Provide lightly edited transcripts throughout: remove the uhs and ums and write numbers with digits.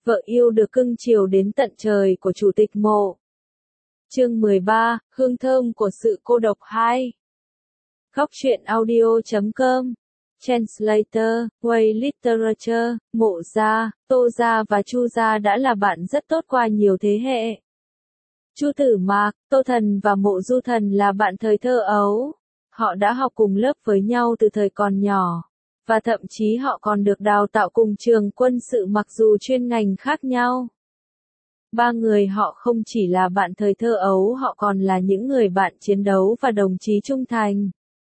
Vợ yêu được cưng chiều đến tận trời của Chủ tịch Mộ. Chương 13, hương thơm của sự cô độc 2. Góc truyện audio.com. Translator, Way Literature, Mộ Gia, Tô Gia và Chu Gia đã là bạn rất tốt qua nhiều thế hệ. Chu Tử Mạc, Tô Thần và Mộ Du Thần là bạn thời thơ ấu. Họ đã học cùng lớp với nhau từ thời còn nhỏ. Và thậm chí họ còn được đào tạo cùng trường quân sự mặc dù chuyên ngành khác nhau. Ba người họ không chỉ là bạn thời thơ ấu, họ còn là những người bạn chiến đấu và đồng chí trung thành.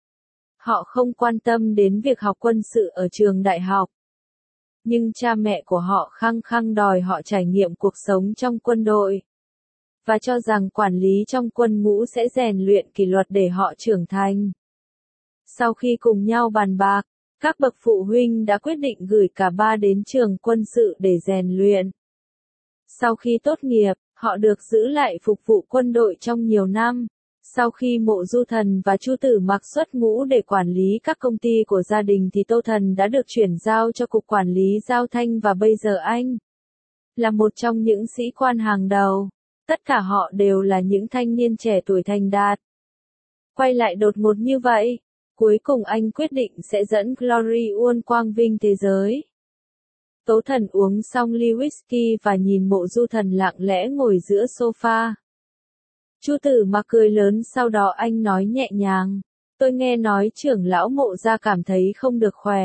Họ không quan tâm đến việc học quân sự ở trường đại học. Nhưng cha mẹ của họ khăng khăng đòi họ trải nghiệm cuộc sống trong quân đội. Và cho rằng quản lý trong quân ngũ sẽ rèn luyện kỷ luật để họ trưởng thành. Sau khi cùng nhau bàn bạc, các bậc phụ huynh đã quyết định gửi cả ba đến trường quân sự để rèn luyện. Sau khi tốt nghiệp, họ được giữ lại phục vụ quân đội trong nhiều năm. Sau khi Mộ Du Thần và Chu Tử Mạc xuất ngũ để quản lý các công ty của gia đình thì Tô Thần đã được chuyển giao cho Cục Quản lý Giao thanh và bây giờ anh là một trong những sĩ quan hàng đầu. Tất cả họ đều là những thanh niên trẻ tuổi thành đạt. Quay lại đột ngột như vậy, cuối cùng anh quyết định sẽ dẫn Glory Uôn quang vinh thế giới. Tố Thần uống xong ly whisky và nhìn Mộ Du Thần lặng lẽ ngồi giữa sofa. Chu Tử Mạc cười lớn, sau đó anh nói nhẹ nhàng, tôi nghe nói trưởng lão Mộ gia cảm thấy không được khỏe.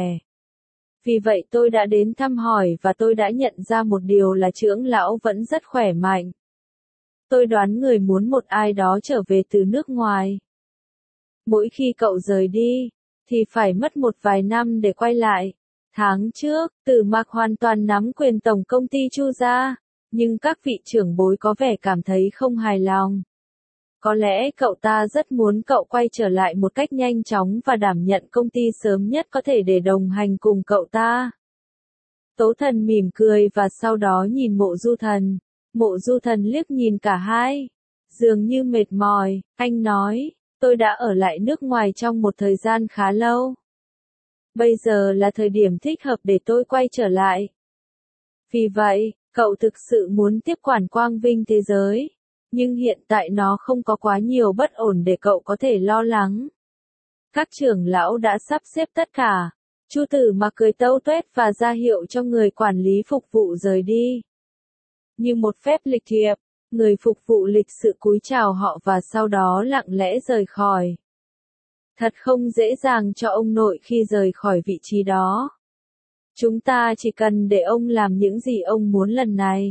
Vì vậy tôi đã đến thăm hỏi và tôi đã nhận ra một điều là trưởng lão vẫn rất khỏe mạnh. Tôi đoán người muốn một ai đó trở về từ nước ngoài. Mỗi khi cậu rời đi, thì phải mất một vài năm để quay lại. Tháng trước, Tử Mạc hoàn toàn nắm quyền tổng công ty Chu gia, nhưng các vị trưởng bối có vẻ cảm thấy không hài lòng. Có lẽ cậu ta rất muốn cậu quay trở lại một cách nhanh chóng và đảm nhận công ty sớm nhất có thể để đồng hành cùng cậu ta. Tố Thần mỉm cười và sau đó nhìn Mộ Du Thần. Mộ Du Thần liếc nhìn cả hai. Dường như mệt mỏi, anh nói, tôi đã ở lại nước ngoài trong một thời gian khá lâu. Bây giờ là thời điểm thích hợp để tôi quay trở lại. Vì vậy, cậu thực sự muốn tiếp quản quang vinh thế giới. Nhưng hiện tại nó không có quá nhiều bất ổn để cậu có thể lo lắng. Các trưởng lão đã sắp xếp tất cả. Chu Tử Mạc cười tâu tuét và ra hiệu cho người quản lý phục vụ rời đi. Như một phép lịch thiệp, người phục vụ lịch sự cúi chào họ và sau đó lặng lẽ rời khỏi. Thật không dễ dàng cho ông nội khi rời khỏi vị trí đó. Chúng ta chỉ cần để ông làm những gì ông muốn lần này.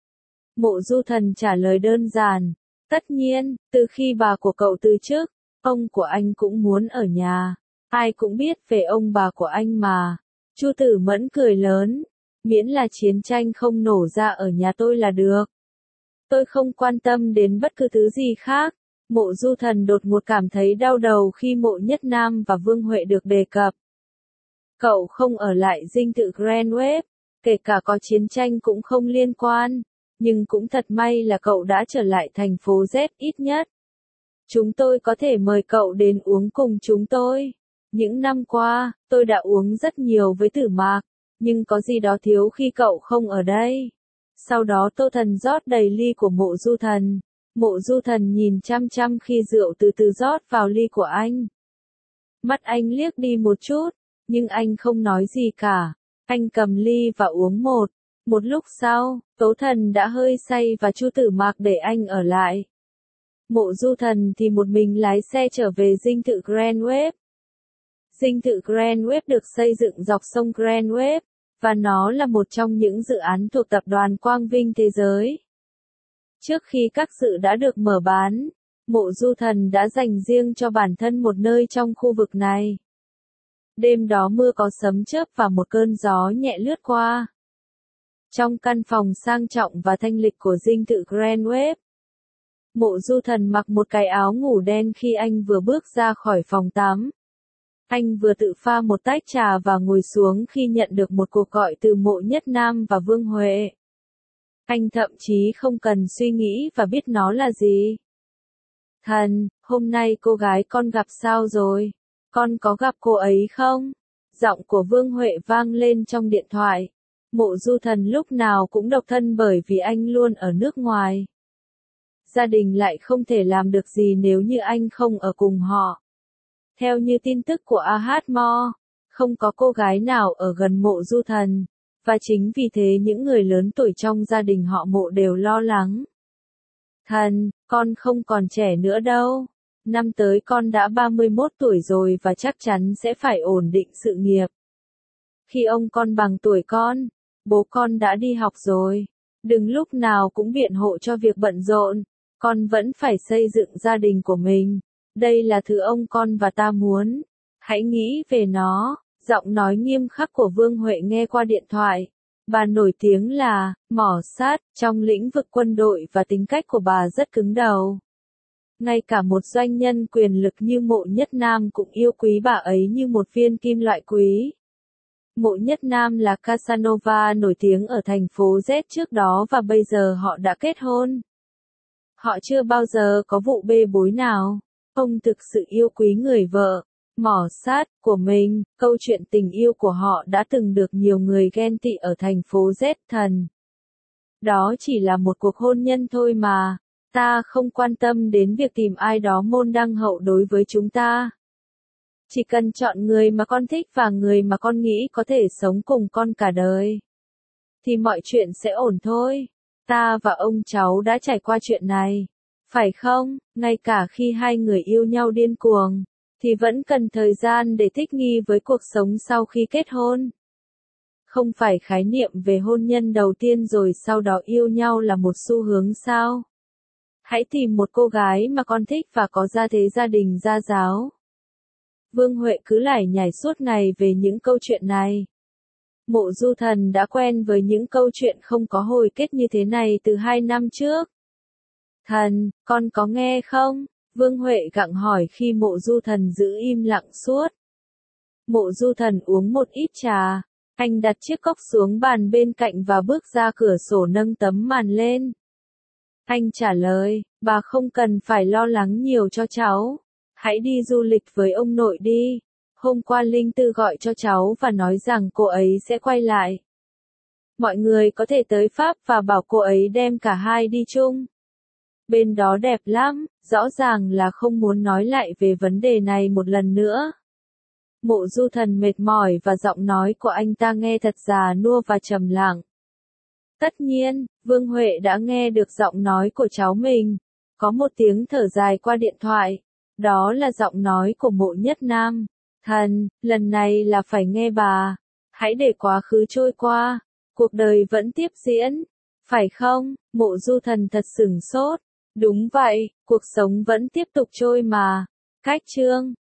Mộ Du Thần trả lời đơn giản. Tất nhiên, từ khi bà của cậu từ chức, ông của anh cũng muốn ở nhà. Ai cũng biết về ông bà của anh mà. Chu Tử Mẫn cười lớn. Miễn là chiến tranh không nổ ra ở nhà tôi là được. Tôi không quan tâm đến bất cứ thứ gì khác. Mộ Du Thần đột ngột cảm thấy đau đầu khi Mộ Nhất Nam và Vương Huệ được đề cập. Cậu không ở lại dinh thự Grand Wave, kể cả có chiến tranh cũng không liên quan. Nhưng cũng thật may là cậu đã trở lại thành phố Z ít nhất. Chúng tôi có thể mời cậu đến uống cùng chúng tôi. Những năm qua, tôi đã uống rất nhiều với Tử Mạc, nhưng có gì đó thiếu khi cậu không ở đây. Sau đó Tô Thần rót đầy ly của Mộ Du Thần. Mộ Du Thần nhìn chăm chăm khi rượu từ từ rót vào ly của anh. Mắt anh liếc đi một chút, nhưng anh không nói gì cả. Anh cầm ly và uống một. Một lúc sau, Tố Thần đã hơi say và Chu Tử Mạc để anh ở lại. Mộ Du Thần thì một mình lái xe trở về dinh thự Grand Wave. Dinh thự Grand Wave được xây dựng dọc sông Grand Wave, và nó là một trong những dự án thuộc tập đoàn Quang Vinh Thế giới. Trước khi các dự đã được mở bán, Mộ Du Thần đã dành riêng cho bản thân một nơi trong khu vực này. Đêm đó mưa có sấm chớp và một cơn gió nhẹ lướt qua. Trong căn phòng sang trọng và thanh lịch của dinh thự Grand Wave, Mộ Du Thần mặc một cái áo ngủ đen khi anh vừa bước ra khỏi phòng tắm. Anh vừa tự pha một tách trà và ngồi xuống khi nhận được một cuộc gọi từ Mộ Nhất Nam và Vương Huệ. Anh thậm chí không cần suy nghĩ và biết nó là gì. Thần, hôm nay cô gái con gặp sao rồi? Con có gặp cô ấy không? Giọng của Vương Huệ vang lên trong điện thoại. Mộ Du Thần lúc nào cũng độc thân bởi vì anh luôn ở nước ngoài. Gia đình lại không thể làm được gì nếu như anh không ở cùng họ. Theo như tin tức của Ahad Mo, không có cô gái nào ở gần Mộ Du Thần, và chính vì thế những người lớn tuổi trong gia đình họ Mộ đều lo lắng. Thần, con không còn trẻ nữa đâu. Năm tới con đã 31 tuổi rồi và chắc chắn sẽ phải ổn định sự nghiệp. Khi ông con bằng tuổi con, bố con đã đi học rồi. Đừng lúc nào cũng biện hộ cho việc bận rộn, con vẫn phải xây dựng gia đình của mình. Đây là thứ ông con và ta muốn. Hãy nghĩ về nó. Giọng nói nghiêm khắc của Vương Huệ nghe qua điện thoại. Bà nổi tiếng là mỏ sát trong lĩnh vực quân đội và tính cách của bà rất cứng đầu. Ngay cả một doanh nhân quyền lực như Mộ Nhất Nam cũng yêu quý bà ấy như một viên kim loại quý. Mộ Nhất Nam là Casanova nổi tiếng ở thành phố Z trước đó và bây giờ họ đã kết hôn. Họ chưa bao giờ có vụ bê bối nào. Ông thực sự yêu quý người vợ, mỏ sát, của mình. Câu chuyện tình yêu của họ đã từng được nhiều người ghen tị ở thành phố Z thần. Đó chỉ là một cuộc hôn nhân thôi mà. Ta không quan tâm đến việc tìm ai đó môn đăng hậu đối với chúng ta. Chỉ cần chọn người mà con thích và người mà con nghĩ có thể sống cùng con cả đời, thì mọi chuyện sẽ ổn thôi. Ta và ông cháu đã trải qua chuyện này. Phải không? Ngay cả khi hai người yêu nhau điên cuồng, thì vẫn cần thời gian để thích nghi với cuộc sống sau khi kết hôn. Không phải khái niệm về hôn nhân đầu tiên rồi sau đó yêu nhau là một xu hướng sao? Hãy tìm một cô gái mà con thích và có gia thế gia đình gia giáo. Vương Huệ cứ lải nhải suốt ngày về những câu chuyện này. Mộ Du Thần đã quen với những câu chuyện không có hồi kết như thế này từ 2 năm trước. Thần, con có nghe không? Vương Huệ gặng hỏi khi Mộ Du Thần giữ im lặng suốt. Mộ Du Thần uống một ít trà. Anh đặt chiếc cốc xuống bàn bên cạnh và bước ra cửa sổ nâng tấm màn lên. Anh trả lời, bà không cần phải lo lắng nhiều cho cháu. Hãy đi du lịch với ông nội đi. Hôm qua Linh Tư gọi cho cháu và nói rằng cô ấy sẽ quay lại. Mọi người có thể tới Pháp và bảo cô ấy đem cả hai đi chung. Bên đó đẹp lắm, rõ ràng là không muốn nói lại về vấn đề này một lần nữa. Mộ Du Thần mệt mỏi và giọng nói của anh ta nghe thật già nua và trầm lặng. Tất nhiên, Vương Huệ đã nghe được giọng nói của cháu mình. Có một tiếng thở dài qua điện thoại. Đó là giọng nói của Mộ Nhất Nam. Thần, lần này là phải nghe bà. Hãy để quá khứ trôi qua. Cuộc đời vẫn tiếp diễn. Phải không? Mộ Du Thần thật sửng sốt. Đúng vậy, cuộc sống vẫn tiếp tục trôi mà. Cách chương